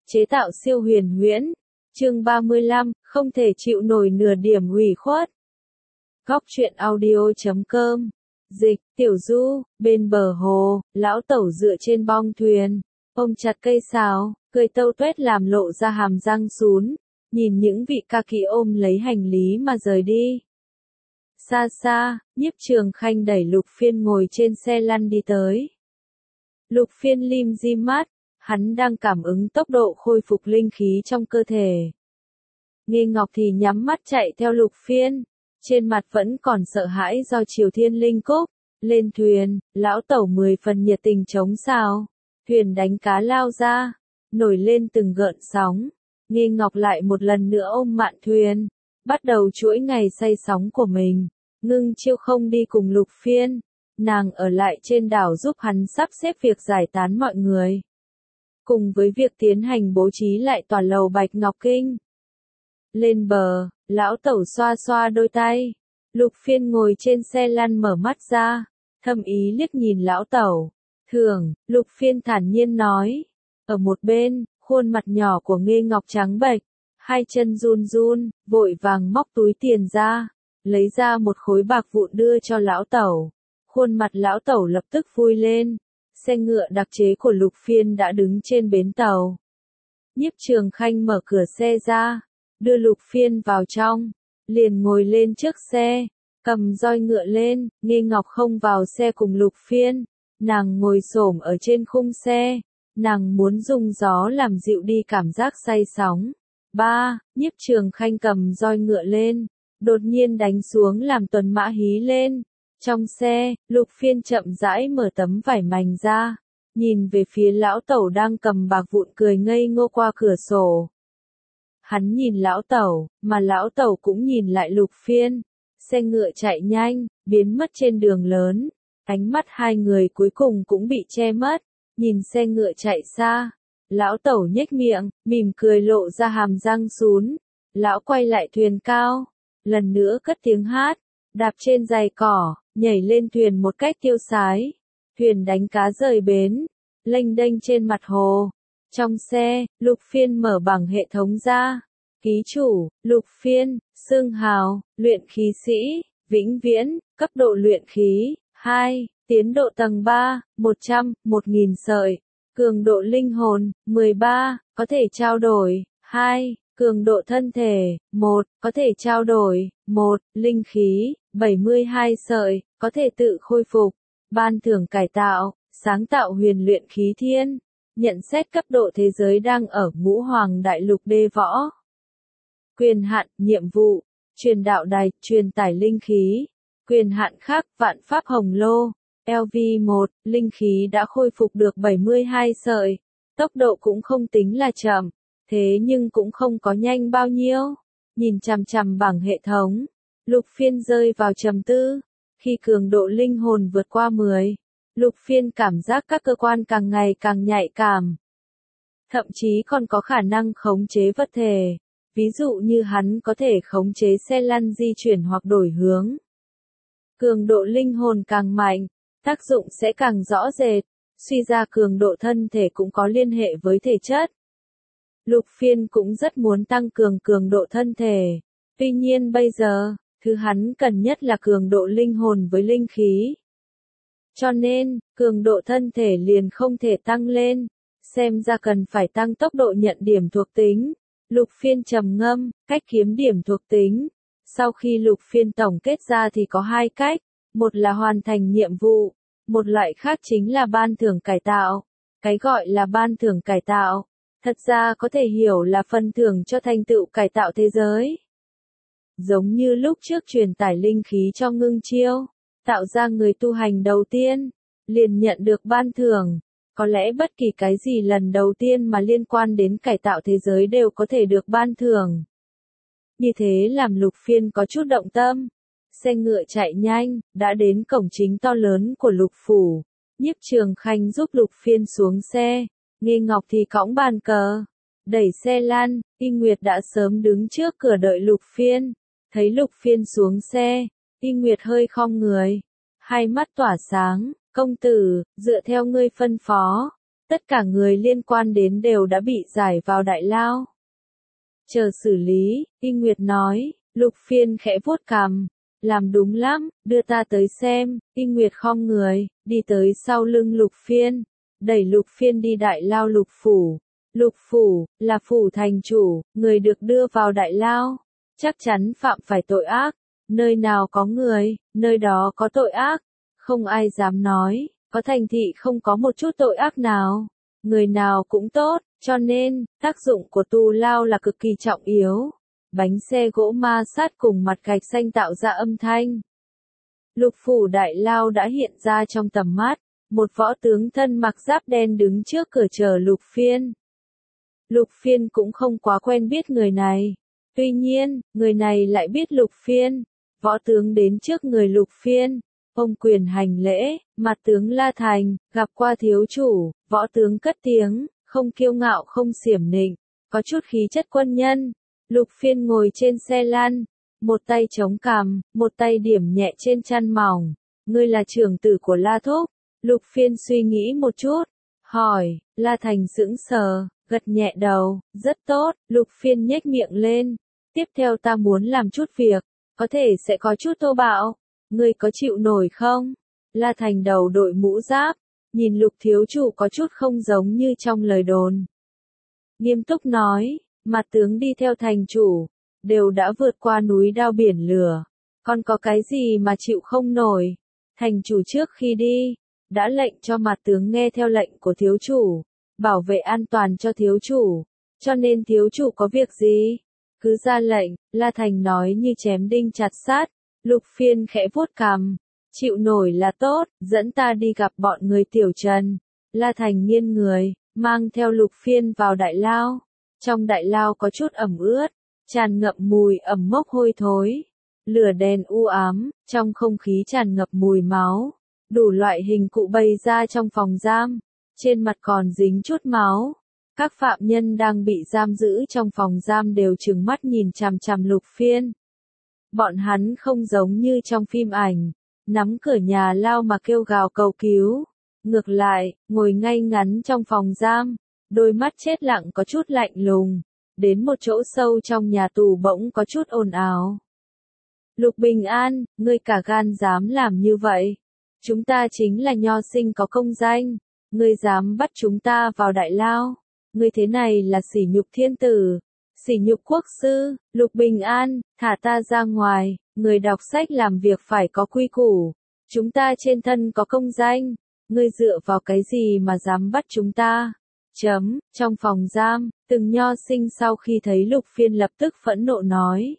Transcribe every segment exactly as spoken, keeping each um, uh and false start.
chế tạo siêu huyền huyễn. Chương ba mươi lăm, không thể chịu nổi nửa điểm ủy khuất. Góc truyện audio chấm com. Dịch, Tiểu Du, bên bờ hồ, lão tẩu dựa trên bong thuyền, ôm chặt cây sáo, cười tâu tuét làm lộ ra hàm răng sún, nhìn những vị ca kỹ ôm lấy hành lý mà rời đi. Xa xa, Nhiếp Trường Khanh đẩy Lục Phiên ngồi trên xe lăn đi tới. Lục Phiên lim dim mắt, hắn đang cảm ứng tốc độ khôi phục linh khí trong cơ thể. Nghê Ngọc thì nhắm mắt chạy theo Lục Phiên, trên mặt vẫn còn sợ hãi do Triều Thiên Linh Cúc. Lên thuyền, lão tẩu mười phần nhiệt tình chống sao, thuyền đánh cá lao ra, nổi lên từng gợn sóng. Nghê Ngọc lại một lần nữa ôm mạn thuyền, bắt đầu chuỗi ngày say sóng của mình. Ngưng Chiêu không đi cùng Lục Phiên, nàng ở lại trên đảo giúp hắn sắp xếp việc giải tán mọi người, cùng với việc tiến hành bố trí lại tòa lầu Bạch Ngọc Kinh. Lên bờ, lão tẩu xoa xoa đôi tay, Lục Phiên ngồi trên xe lăn mở mắt ra, thâm ý liếc nhìn lão tẩu. Thường, Lục Phiên thản nhiên nói. Ở một bên, khuôn mặt nhỏ của Nghê Ngọc trắng bệch, hai chân run run, vội vàng móc túi tiền ra, lấy ra một khối bạc vụn đưa cho lão tẩu. Khuôn mặt lão tẩu lập tức vui lên, xe ngựa đặc chế của Lục Phiên đã đứng trên bến tàu. Nhiếp Trường Khanh mở cửa xe ra, đưa Lục Phiên vào trong, liền ngồi lên trước xe, cầm roi ngựa lên. Nghê Ngọc không vào xe cùng Lục Phiên, nàng ngồi xổm ở trên khung xe, nàng muốn dùng gió làm dịu đi cảm giác say sóng. Ba, Nhiếp Trường Khanh cầm roi ngựa lên, đột nhiên đánh xuống làm tuần mã hí lên. Trong xe, Lục Phiên chậm rãi mở tấm vải mành ra, nhìn về phía lão tẩu đang cầm bạc vụn cười ngây ngô qua cửa sổ. Hắn nhìn lão tẩu, mà lão tẩu cũng nhìn lại Lục Phiên. Xe ngựa chạy nhanh, biến mất trên đường lớn. Ánh mắt hai người cuối cùng cũng bị che mất. Nhìn xe ngựa chạy xa, lão tẩu nhếch miệng, mỉm cười lộ ra hàm răng sún. Lão quay lại thuyền cao, lần nữa cất tiếng hát, đạp trên giày cỏ, nhảy lên thuyền một cách tiêu sái. Thuyền đánh cá rời bến, lênh đênh trên mặt hồ. Trong xe, Lục Phiên mở bảng hệ thống ra. Ký chủ, Lục Phiên, xưng hào, luyện khí sĩ, vĩnh viễn, cấp độ luyện khí, hai, tiến độ tầng ba, một trăm, một nghìn sợi, cường độ linh hồn, mười ba, có thể trao đổi, hai, cường độ thân thể, một, có thể trao đổi, một, linh khí, bảy mươi hai sợi, có thể tự khôi phục, ban thưởng cải tạo, sáng tạo huyền luyện khí thiên, nhận xét cấp độ thế giới đang ở Ngũ Hoàng Đại Lục đê võ. Quyền hạn, nhiệm vụ, truyền đạo đài, truyền tải linh khí. Quyền hạn khác, vạn pháp hồng lô, L V một, linh khí đã khôi phục được bảy mươi hai sợi. Tốc độ cũng không tính là chậm, thế nhưng cũng không có nhanh bao nhiêu. Nhìn chằm chằm bảng hệ thống, Lục Phiên rơi vào trầm tư. Khi cường độ linh hồn vượt qua mười, Lục Phiên cảm giác các cơ quan càng ngày càng nhạy cảm. Thậm chí còn có khả năng khống chế vật thể. Ví dụ như hắn có thể khống chế xe lăn di chuyển hoặc đổi hướng. Cường độ linh hồn càng mạnh, tác dụng sẽ càng rõ rệt. Suy ra cường độ thân thể cũng có liên hệ với thể chất. Lục Phiên cũng rất muốn tăng cường cường độ thân thể. Tuy nhiên bây giờ, thứ hắn cần nhất là cường độ linh hồn với linh khí. Cho nên, cường độ thân thể liền không thể tăng lên. Xem ra cần phải tăng tốc độ nhận điểm thuộc tính. Lục Phiên trầm ngâm, cách kiếm điểm thuộc tính. Sau khi Lục Phiên tổng kết ra thì có hai cách, một là hoàn thành nhiệm vụ, một loại khác chính là ban thưởng cải tạo. Cái gọi là ban thưởng cải tạo, thật ra có thể hiểu là phần thưởng cho thành tựu cải tạo thế giới. Giống như lúc trước truyền tải linh khí cho Ngưng Chiêu, tạo ra người tu hành đầu tiên, liền nhận được ban thưởng. Có lẽ bất kỳ cái gì lần đầu tiên mà liên quan đến cải tạo thế giới đều có thể được ban thưởng. Như thế làm Lục Phiên có chút động tâm. Xe ngựa chạy nhanh, đã đến cổng chính to lớn của Lục Phủ. Nhiếp Trường Khanh giúp Lục Phiên xuống xe. Nghê Ngọc thì cõng bàn cờ, đẩy xe lăn. Y Nguyệt đã sớm đứng trước cửa đợi Lục Phiên. Thấy Lục Phiên xuống xe, Y Nguyệt hơi khom người, hai mắt tỏa sáng. Công tử, dựa theo ngươi phân phó, Tất cả người liên quan đến đều đã bị giải vào đại lao. Chờ xử lý, Y Nguyệt nói, Lục Phiên khẽ vuốt cằm. Làm đúng lắm, đưa ta tới xem. Y Nguyệt khom người, đi tới sau lưng Lục Phiên, đẩy Lục Phiên đi đại lao Lục Phủ. Lục Phủ, là phủ thành chủ, người được đưa vào đại lao. Chắc chắn phạm phải tội ác. Nơi nào có người, nơi đó có tội ác. Không ai dám nói, có thành thị không có một chút tội ác nào. Người nào cũng tốt, cho nên, tác dụng của tù lao là cực kỳ trọng yếu. Bánh xe gỗ ma sát cùng mặt gạch xanh tạo ra âm thanh. Lục Phủ đại lao đã hiện ra trong tầm mắt. Một võ tướng thân mặc giáp đen đứng trước cửa chờ Lục Phiên. Lục Phiên cũng không quá quen biết người này. Tuy nhiên, người này lại biết Lục Phiên. Võ tướng đến trước người Lục Phiên. Ông quyền hành lễ, mặt tướng La Thành, gặp qua thiếu chủ. Võ tướng cất tiếng, không kiêu ngạo không xiểm nịnh, có chút khí chất quân nhân. Lục Phiên ngồi trên xe lăn, một tay chống cằm, một tay điểm nhẹ trên chăn mỏng. Ngươi là trưởng tử của La Thúc. Lục Phiên suy nghĩ một chút, hỏi. La Thành sững sờ, gật nhẹ đầu, rất tốt. Lục Phiên nhếch miệng lên. Tiếp theo ta muốn làm chút việc, có thể sẽ có chút thô bạo. Ngươi có chịu nổi không? La Thành đầu đội mũ giáp, nhìn Lục thiếu chủ có chút không giống như trong lời đồn. Nghiêm túc nói, mặt tướng đi theo thành chủ, đều đã vượt qua núi đao biển lửa. Còn có cái gì mà chịu không nổi? Thành chủ trước khi đi, đã lệnh cho mặt tướng nghe theo lệnh của thiếu chủ, bảo vệ an toàn cho thiếu chủ. Cho nên thiếu chủ có việc gì? Cứ ra lệnh, La Thành nói như chém đinh chặt sát. Lục Phiên khẽ vuốt cằm, chịu nổi là tốt, dẫn ta đi gặp bọn người Tiểu Trần. La Thành nghiêng người, mang theo Lục Phiên vào đại lao. Trong đại lao có chút ẩm ướt, tràn ngập mùi ẩm mốc hôi thối. Lửa đèn u ám, trong không khí tràn ngập mùi máu. Đủ loại hình cụ bày ra trong phòng giam, trên mặt còn dính chút máu. Các phạm nhân đang bị giam giữ trong phòng giam đều trừng mắt nhìn chằm chằm Lục Phiên. Bọn hắn không giống như trong phim ảnh, nắm cửa nhà lao mà kêu gào cầu cứu. Ngược lại, ngồi ngay ngắn trong phòng giam, đôi mắt chết lặng có chút lạnh lùng. Đến một chỗ sâu trong nhà tù bỗng có chút ồn ào. Lục Bình An, ngươi cả gan dám làm như vậy. Chúng ta chính là nho sinh có công danh. Ngươi dám bắt chúng ta vào đại lao. Ngươi thế này là sỉ nhục thiên tử. Sỉ nhục quốc sư. Lục Bình An, thả ta ra ngoài. Người đọc sách làm việc phải có quy củ. Chúng ta trên thân có công danh. Ngươi dựa vào cái gì mà dám bắt chúng ta? Chấm, trong phòng giam, từng nho sinh sau khi thấy Lục Phiên lập tức phẫn nộ nói.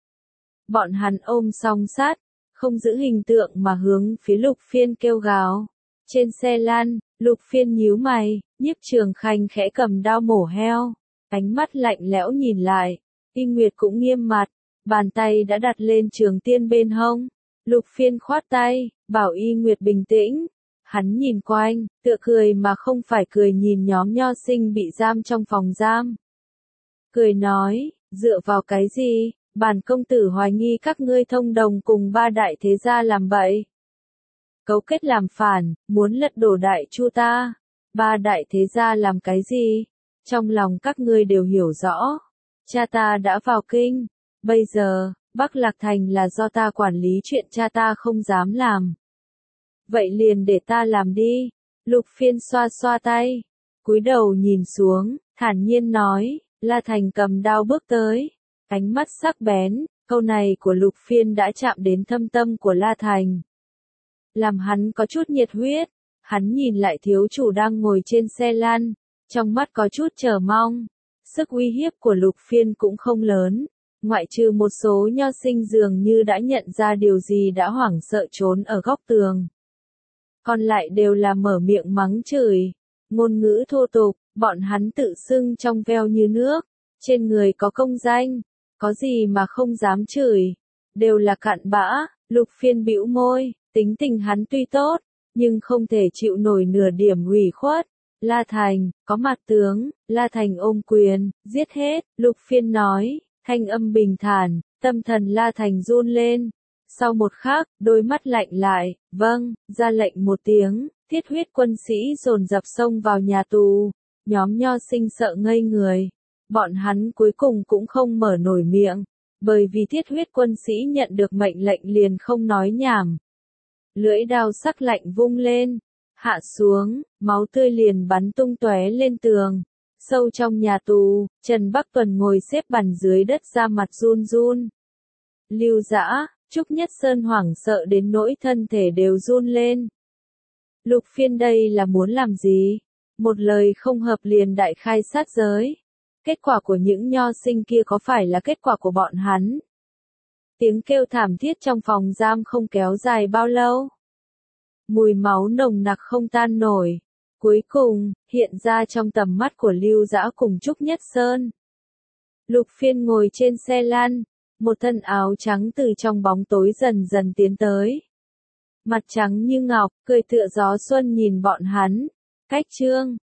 Bọn hắn ôm song sát, không giữ hình tượng mà hướng phía Lục Phiên kêu gào. Trên xe lăn, Lục Phiên nhíu mày, Nhiếp Trường Khanh khẽ cầm dao mổ heo. Ánh mắt lạnh lẽo nhìn lại, Y Nguyệt cũng nghiêm mặt, bàn tay đã đặt lên trường tiên bên hông. Lục Phiên khoát tay, bảo Y Nguyệt bình tĩnh. Hắn nhìn quanh, tựa cười mà không phải cười nhìn nhóm nho sinh bị giam trong phòng giam. Cười nói, dựa vào cái gì, bản công tử hoài nghi các ngươi thông đồng cùng ba đại thế gia làm bậy. Cấu kết làm phản, muốn lật đổ đại chu ta. Ba đại thế gia làm cái gì? Trong lòng các ngươi đều hiểu rõ. Cha ta đã vào kinh. Bây giờ, Bắc Lạc Thành là do ta quản lý chuyện cha ta không dám làm. Vậy liền để ta làm đi. Lục Phiên xoa xoa tay, cúi đầu nhìn xuống, thản nhiên nói. La Thành cầm đao bước tới, ánh mắt sắc bén. Câu này của Lục Phiên đã chạm đến thâm tâm của La Thành, làm hắn có chút nhiệt huyết. Hắn nhìn lại thiếu chủ đang ngồi trên xe lăn, trong mắt có chút chờ mong. Sức uy hiếp của Lục Phiên cũng không lớn, ngoại trừ một số nho sinh dường như đã nhận ra điều gì đã hoảng sợ trốn ở góc tường. Còn lại đều là mở miệng mắng chửi, ngôn ngữ thô tục. Bọn hắn tự xưng trong veo như nước, trên người có công danh, có gì mà không dám chửi, đều là cặn bã. Lục Phiên bĩu môi, tính tình hắn tuy tốt, nhưng không thể chịu nổi nửa điểm ủy khuất. La Thành, có mặt tướng. La Thành ôm quyền, giết hết. Lục Phiên nói, thanh âm bình thản. Tâm thần La Thành run lên. Sau một khắc, đôi mắt lạnh lại, vâng, ra lệnh một tiếng, Thiết huyết quân sĩ dồn dập xông vào nhà tù, nhóm nho sinh sợ ngây người. Bọn hắn cuối cùng cũng không mở nổi miệng, bởi vì thiết huyết quân sĩ nhận được mệnh lệnh liền không nói nhảm. Lưỡi đao sắc lạnh vung lên, hạ xuống, máu tươi liền bắn tung tóe lên tường. Sâu trong nhà tù, Trần Bắc Tuần ngồi xếp bằng dưới đất ra mặt run run. Lưu Dã, Trúc Nhất Sơn hoảng sợ đến nỗi thân thể đều run lên. Lục Phiên đây là muốn làm gì? Một lời không hợp liền đại khai sát giới. Kết quả của những nho sinh kia có phải là kết quả của bọn hắn? Tiếng kêu thảm thiết trong phòng giam không kéo dài bao lâu. Mùi máu nồng nặc không tan nổi. Cuối cùng, hiện ra trong tầm mắt của Lưu Dã cùng Trúc Nhất Sơn. Lục Phiên ngồi trên xe lăn, một thân áo trắng từ trong bóng tối dần dần tiến tới. Mặt trắng như ngọc, cười tựa gió xuân nhìn bọn hắn. Cách chương